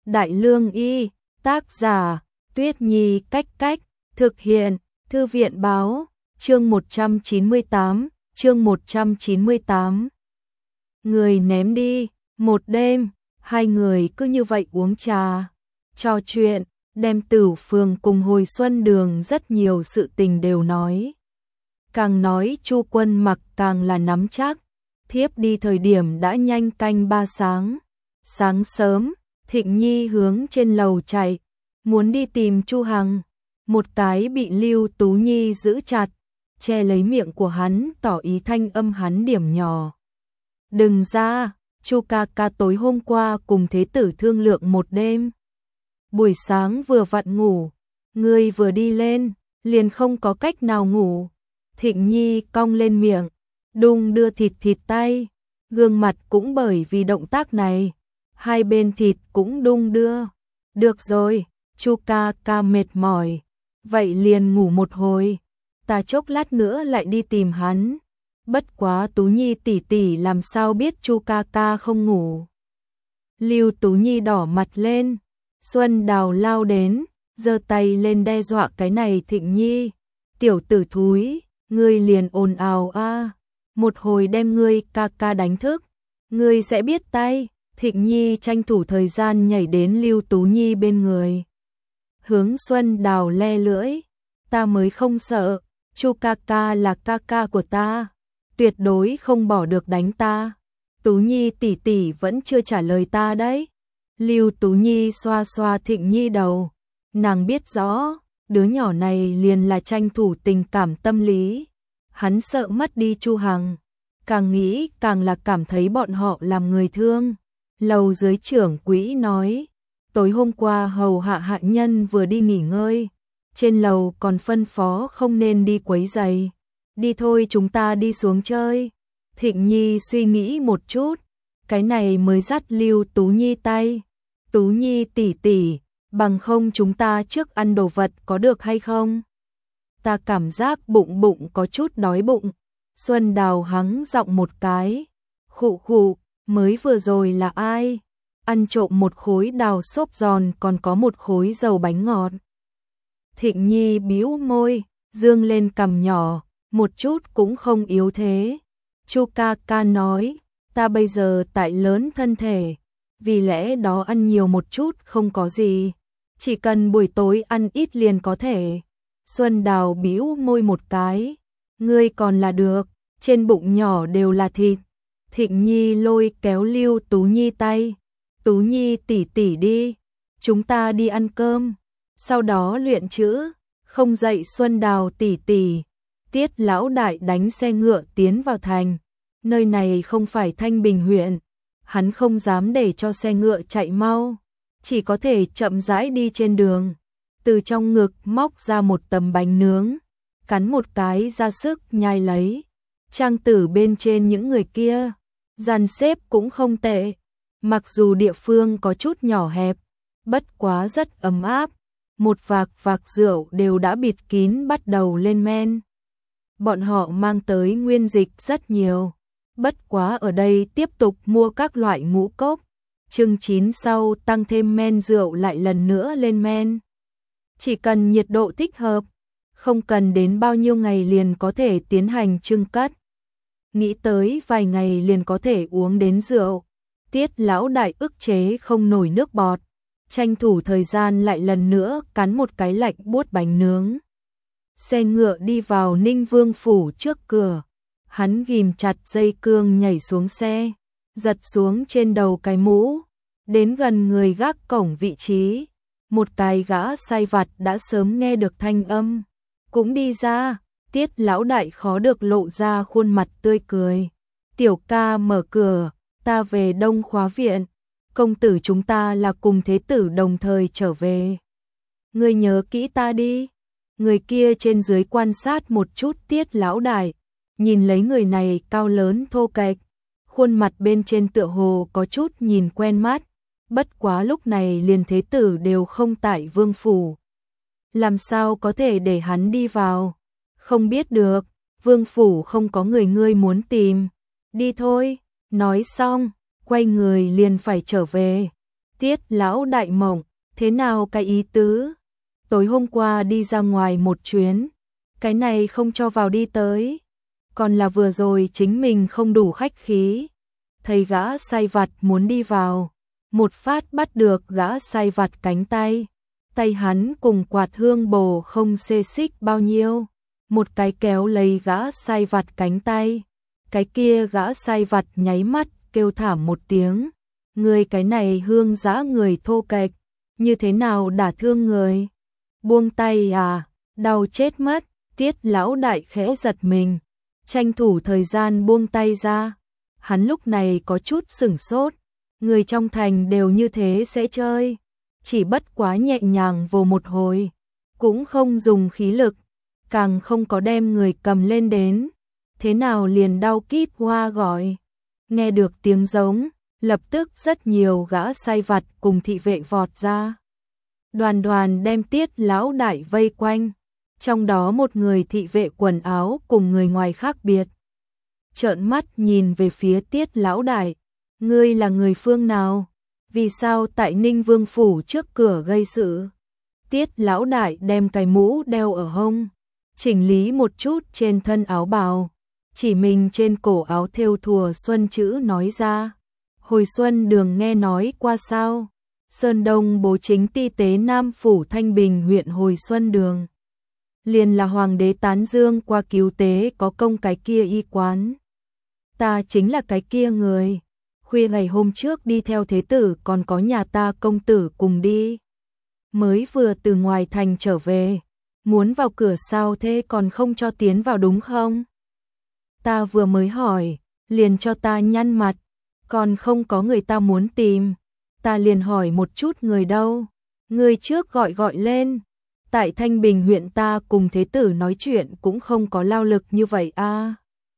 Đại Lương Y, tác giả, Tuyết Nhi Cách Cách, thực hiện, Thư viện Báo, chương 198. Người ném đi, một đêm, hai người cứ như vậy uống trà, trò chuyện, đem Tửu Phường cùng hồi xuân đường rất nhiều sự tình đều nói. Càng nói Chu Quân Mặc càng là nắm chắc, thiếp đi thời điểm đã nhanh canh 3 sáng. Sáng sớm, Thịnh Nhi hướng trên lầu chạy, muốn đi tìm Chu Hằng, một cái bị Lưu Tú Nhi giữ chặt, che lấy miệng của hắn, tỏ ý thanh âm hắn điểm nhỏ. Đừng ra, Chu ca ca tối hôm qua cùng thế tử thương lượng một đêm. Buổi sáng vừa vặn ngủ, ngươi vừa đi lên, liền không có cách nào ngủ. Thịnh Nhi cong lên miệng, đung đưa thịt tay, gương mặt cũng bởi vì động tác này, hai bên thịt cũng đung đưa. Được rồi, Chu ca ca mệt mỏi, vậy liền ngủ một hồi, ta chốc lát nữa lại đi tìm hắn. Bất quá Tú Nhi tỷ tỷ làm sao biết Chu ca ca không ngủ. Lưu Tú Nhi đỏ mặt lên, Xuân Đào lao đến, giơ tay lên đe dọa cái này Thịnh Nhi. Tiểu tử thúi, ngươi liền ồn ào a, một hồi đem ngươi ca ca đánh thức, ngươi sẽ biết tay. Thịnh Nhi tranh thủ thời gian nhảy đến Lưu Tú Nhi bên người, hướng Xuân Đào le lưỡi, ta mới không sợ, Chu ca ca là ca ca của ta, tuyệt đối không bỏ được đánh ta. Tú Nhi tỷ tỷ vẫn chưa trả lời ta đấy. Lưu Tú Nhi xoa xoa Thịnh Nhi đầu, nàng biết rõ, đứa nhỏ này liền là tranh thủ tình cảm tâm lý. Hắn sợ mất đi Chu Hằng, càng nghĩ càng là cảm thấy bọn họ làm người thương. Lầu dưới trưởng quỹ nói, tối hôm qua hầu hạ hạ nhân vừa đi nghỉ ngơi, trên lầu còn phân phó không nên đi quấy rầy. Đi thôi, chúng ta đi xuống chơi. Thịnh Nhi suy nghĩ một chút, cái này mới dắt Lưu Tú Nhi tay. Tú Nhi tỷ tỷ, bằng không chúng ta trước ăn đồ vật có được hay không? Ta cảm giác bụng có chút đói bụng. Xuân Đào hắng giọng một cái, khụ khụ, mới vừa rồi là ai? Ăn trộm một khối đào xốp giòn còn có một khối dầu bánh ngọt. Thịnh Nhi bĩu môi, dương lên cằm nhỏ, một chút cũng không yếu thế. Chu ca ca nói, ta bây giờ tại lớn thân thể, vì lẽ đó ăn nhiều một chút không có gì, chỉ cần buổi tối ăn ít liền có thể. Xuân Đào bĩu môi một cái, ngươi còn là được, trên bụng nhỏ đều là thịt. Thịnh Nhi lôi kéo Lưu Tú Nhi tay, Tú Nhi tỷ tỷ đi, chúng ta đi ăn cơm, sau đó luyện chữ, không dạy Xuân Đào tỷ tỷ. Tiết lão đại đánh xe ngựa tiến vào thành, nơi này không phải Thanh Bình huyện, hắn không dám để cho xe ngựa chạy mau, chỉ có thể chậm rãi đi trên đường. Từ trong ngực móc ra một tấm bánh nướng, cắn một cái ra sức nhai lấy. Trang tử bên trên những người kia, dàn xếp cũng không tệ, mặc dù địa phương có chút nhỏ hẹp, bất quá rất ấm áp, một vạc rượu đều đã bịt kín bắt đầu lên men. Bọn họ mang tới nguyên dịch rất nhiều, bất quá ở đây tiếp tục mua các loại ngũ cốc, chừng chín sau tăng thêm men rượu lại lần nữa lên men. Chỉ cần nhiệt độ thích hợp, không cần đến bao nhiêu ngày liền có thể tiến hành trưng cất. Nghĩ tới vài ngày liền có thể uống đến rượu, Tiết lão đại ức chế không nổi nước bọt, tranh thủ thời gian lại lần nữa cắn một cái lạnh buốt bánh nướng. Xe ngựa đi vào Ninh Vương phủ trước cửa, hắn ghim chặt dây cương nhảy xuống xe, giật xuống trên đầu cái mũ, đến gần người gác cổng vị trí, một cái gã sai vặt đã sớm nghe được thanh âm, cũng đi ra. Tiết lão đại khó được lộ ra khuôn mặt tươi cười. Tiểu ca mở cửa, ta về Đông Khóa viện, công tử chúng ta là cùng thế tử đồng thời trở về. Ngươi nhớ kỹ ta đi. Người kia trên dưới quan sát một chút Tiết lão đại, nhìn lấy người này cao lớn thô kệch, khuôn mặt bên trên tựa hồ có chút nhìn quen mắt, bất quá lúc này liền thế tử đều không tại vương phủ. Làm sao có thể để hắn đi vào? Không biết được, vương phủ không có người ngươi muốn tìm. Đi thôi, nói xong, quay người liền phải trở về. Tiết lão đại mộng, thế nào cái ý tứ? Tối hôm qua đi ra ngoài một chuyến, cái này không cho vào đi tới. Còn là vừa rồi chính mình không đủ khách khí. Thấy gã sai vặt muốn đi vào, một phát bắt được gã sai vặt cánh tay. Tay hắn cùng quạt hương bồ không xê xích bao nhiêu. Một cái kéo lấy gã sai vặt cánh tay. Cái kia gã sai vặt nháy mắt kêu thảm một tiếng. Người cái này hương dã người thô kệch, như thế nào đả thương người? Buông tay à, đau chết mất. Tiết lão đại khẽ giật mình, tranh thủ thời gian buông tay ra. Hắn lúc này có chút sửng sốt, người trong thành đều như thế sẽ chơi, chỉ bất quá nhẹ nhàng vồ một hồi, cũng không dùng khí lực, càng không có đem người cầm lên đến, thế nào liền đau kít hoa gọi. Nghe được tiếng giống, lập tức rất nhiều gã sai vặt cùng thị vệ vọt ra. Đoàn đoàn đem Tiết lão đại vây quanh, trong đó một người thị vệ quần áo cùng người ngoài khác biệt. Trợn mắt nhìn về phía Tiết lão đại, ngươi là người phương nào? Vì sao tại Ninh Vương phủ trước cửa gây sự? Tiết lão đại đem cái mũ đeo ở hông, chỉnh lý một chút trên thân áo bào, chỉ mình trên cổ áo thêu thùa xuân chữ nói ra. Hồi xuân đường nghe nói qua sao? Sơn Đông bố chính ti tế Nam phủ Thanh Bình huyện Hồi Xuân đường. Liền là hoàng đế tán dương qua cứu tế có công cái kia y quán. Ta chính là cái kia người. Khuya ngày hôm trước đi theo thế tử còn có nhà ta công tử cùng đi. Mới vừa từ ngoài thành trở về. Muốn vào cửa sao thế còn không cho tiến vào đúng không? Ta vừa mới hỏi, liền cho ta nhăn mặt. Còn không có người ta muốn tìm. Ta liền hỏi một chút người đâu. Người trước gọi lên. Tại Thanh Bình huyện ta cùng thế tử nói chuyện cũng không có lao lực như vậy a.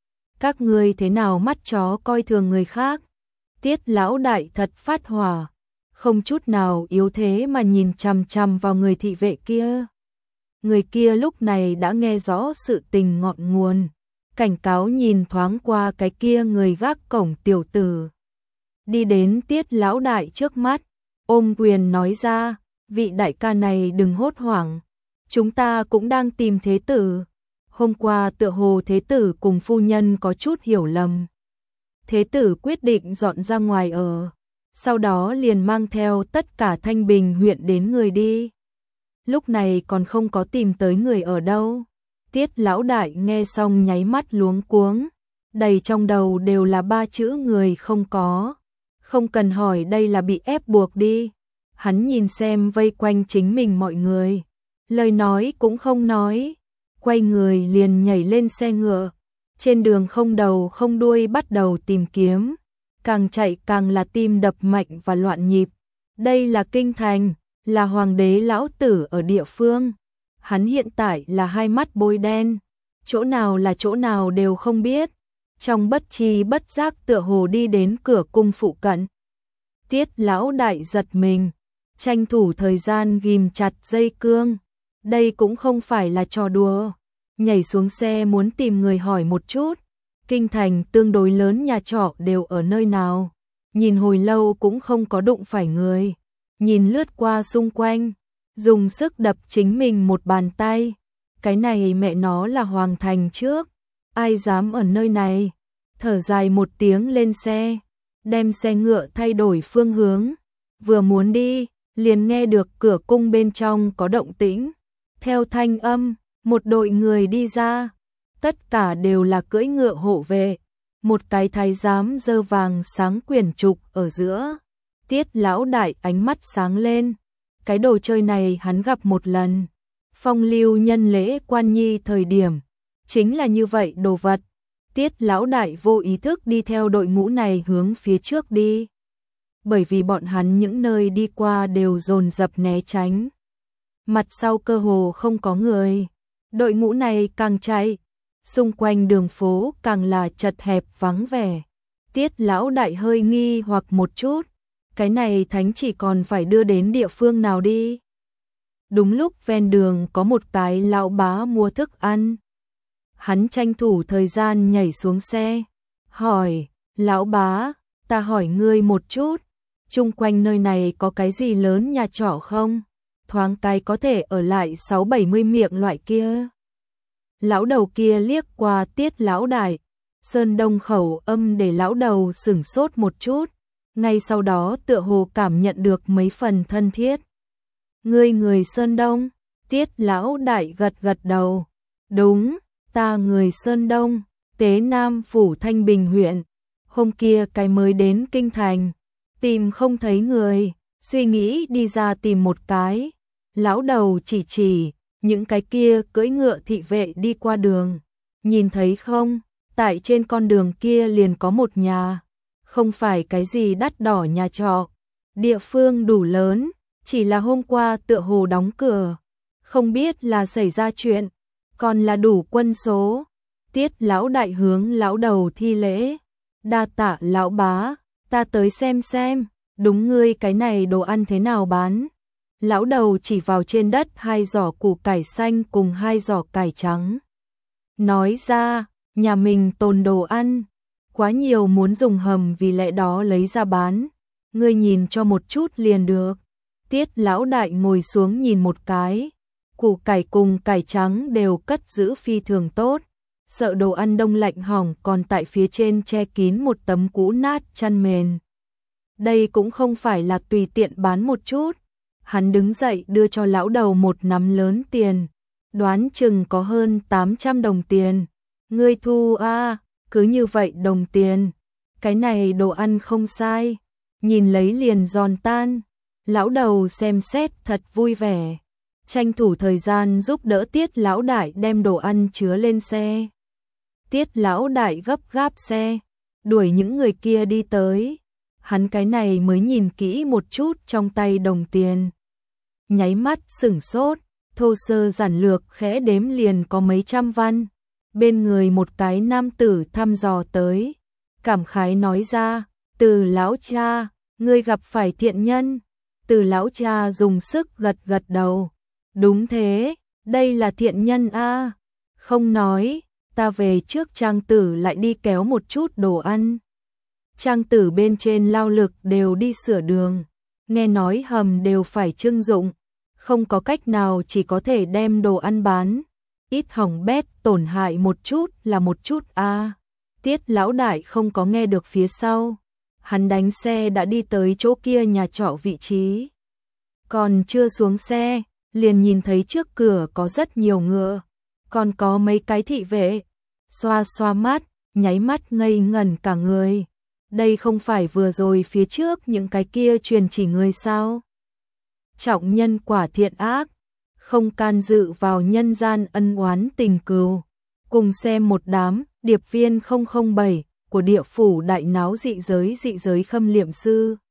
Các ngươi thế nào mắt chó coi thường người khác? Tiết lão đại thật phát hỏa, không chút nào yếu thế mà nhìn chằm chằm vào người thị vệ kia. Người kia lúc này đã nghe rõ sự tình ngọn nguồn, cảnh cáo nhìn thoáng qua cái kia người gác cổng tiểu tử. Đi đến Tiết lão đại trước mắt, ôm quyền nói ra, vị đại ca này đừng hốt hoảng, chúng ta cũng đang tìm thế tử. Hôm qua tựa hồ thế tử cùng phu nhân có chút hiểu lầm. Thế tử quyết định dọn ra ngoài ở, sau đó liền mang theo tất cả Thanh Bình huyện đến người đi. Lúc này còn không có tìm tới người ở đâu. Tiết lão đại nghe xong nháy mắt luống cuống, đầy trong đầu đều là ba chữ người không có. Không cần hỏi đây là bị ép buộc đi. Hắn nhìn xem vây quanh chính mình mọi người, lời nói cũng không nói, quay người liền nhảy lên xe ngựa, trên đường không đầu không đuôi bắt đầu tìm kiếm, càng chạy càng là tim đập mạnh và loạn nhịp. Đây là kinh thành, là hoàng đế lão tử ở địa phương, hắn hiện tại là hai mắt bôi đen, chỗ nào là chỗ nào đều không biết, trong bất tri bất giác tựa hồ đi đến cửa cung phụ cận. Tiết lão đại giật mình, tranh thủ thời gian ghim chặt dây cương, đây cũng không phải là trò đùa. Nhảy xuống xe muốn tìm người hỏi một chút, kinh thành tương đối lớn nhà trọ đều ở nơi nào, nhìn hồi lâu cũng không có đụng phải người, nhìn lướt qua xung quanh, dùng sức đập chính mình một bàn tay, cái này mẹ nó là hoàng thành trước, ai dám ở nơi này, thở dài một tiếng lên xe, đem xe ngựa thay đổi phương hướng, vừa muốn đi, liền nghe được cửa cung bên trong có động tĩnh, theo thanh âm, một đội người đi ra, tất cả đều là cưỡi ngựa hộ vệ, một cái thái giám dơ vàng sáng quyển trục ở giữa. Tiết lão đại ánh mắt sáng lên, cái đồ chơi này hắn gặp một lần, phong lưu nhân lễ quan nhi thời điểm, chính là như vậy đồ vật. Tiết lão đại vô ý thức đi theo đội ngũ này hướng phía trước đi, bởi vì bọn hắn những nơi đi qua đều dồn dập né tránh. Mặt sau cơ hồ không có người. Đội ngũ này càng chạy, xung quanh đường phố càng là chật hẹp vắng vẻ. Tiết lão đại hơi nghi hoặc một chút, cái này thánh chỉ còn phải đưa đến địa phương nào đi. Đúng lúc ven đường có một cái lão bá mua thức ăn. Hắn tranh thủ thời gian nhảy xuống xe, hỏi, lão bá, ta hỏi ngươi một chút, chung quanh nơi này có cái gì lớn nhà trọ không? Thoáng cái có thể ở lại 6-70 miệng loại kia. Lão đầu kia liếc qua Tiết lão đại, Sơn Đông khẩu âm để lão đầu sửng sốt một chút, ngay sau đó tựa hồ cảm nhận được mấy phần thân thiết. Ngươi người Sơn Đông? Tiết lão đại gật gật đầu. Đúng, ta người Sơn Đông, Tế Nam phủ Thanh Bình huyện. Hôm kia cái mới đến kinh thành, tìm không thấy người, suy nghĩ đi ra tìm một cái. Lão đầu chỉ những cái kia cưỡi ngựa thị vệ đi qua đường. Nhìn thấy không, tại trên con đường kia liền có một nhà, không phải cái gì đắt đỏ nhà trọ, địa phương đủ lớn, chỉ là hôm qua tựa hồ đóng cửa, không biết là xảy ra chuyện, còn là đủ quân số. Tiết lão đại hướng lão đầu thi lễ, đa tạ lão bá, ta tới xem, đúng ngươi cái này đồ ăn thế nào bán. Lão đầu chỉ vào trên đất 2 giỏ củ cải xanh cùng 2 giỏ cải trắng. Nói ra, nhà mình tồn đồ ăn, quá nhiều muốn dùng hầm vì lẽ đó lấy ra bán. Ngươi nhìn cho một chút liền được. Tiết lão đại ngồi xuống nhìn một cái, củ cải cùng cải trắng đều cất giữ phi thường tốt. Sợ đồ ăn đông lạnh hỏng còn tại phía trên che kín một tấm cũ nát chăn mền. Đây cũng không phải là tùy tiện bán một chút. Hắn đứng dậy đưa cho lão đầu một nắm lớn tiền, đoán chừng có hơn 800 đồng tiền. Ngươi thu a, cứ như vậy đồng tiền. Cái này đồ ăn không sai, nhìn lấy liền giòn tan. Lão đầu xem xét thật vui vẻ, tranh thủ thời gian giúp đỡ Tiết lão đại đem đồ ăn chứa lên xe. Tiết lão đại gấp gáp xe, đuổi những người kia đi tới. Hắn cái này mới nhìn kỹ một chút trong tay đồng tiền. Nháy mắt sửng sốt, thô sơ giản lược khẽ đếm liền có mấy trăm văn. Bên người một cái nam tử thăm dò tới, cảm khái nói ra, Từ lão cha, ngươi gặp phải thiện nhân. Từ lão cha dùng sức gật gật đầu. Đúng thế, đây là thiện nhân a. Không nói, ta về trước Trang tử lại đi kéo một chút đồ ăn. Trang tử bên trên lao lực đều đi sửa đường, nghe nói hầm đều phải trưng dụng, không có cách nào chỉ có thể đem đồ ăn bán, ít hỏng bét tổn hại một chút là một chút a. Tiết lão đại không có nghe được phía sau, hắn đánh xe đã đi tới chỗ kia nhà trọ vị trí. Còn chưa xuống xe, liền nhìn thấy trước cửa có rất nhiều ngựa, còn có mấy cái thị vệ. Xoa xoa mắt, nháy mắt ngây ngẩn cả người. Đây không phải vừa rồi phía trước những cái kia truyền chỉ người sao? Trọng nhân quả thiện ác, không can dự vào nhân gian ân oán tình cừu. Cùng xem một đám điệp viên 007 của địa phủ đại náo dị giới khâm liệm sư.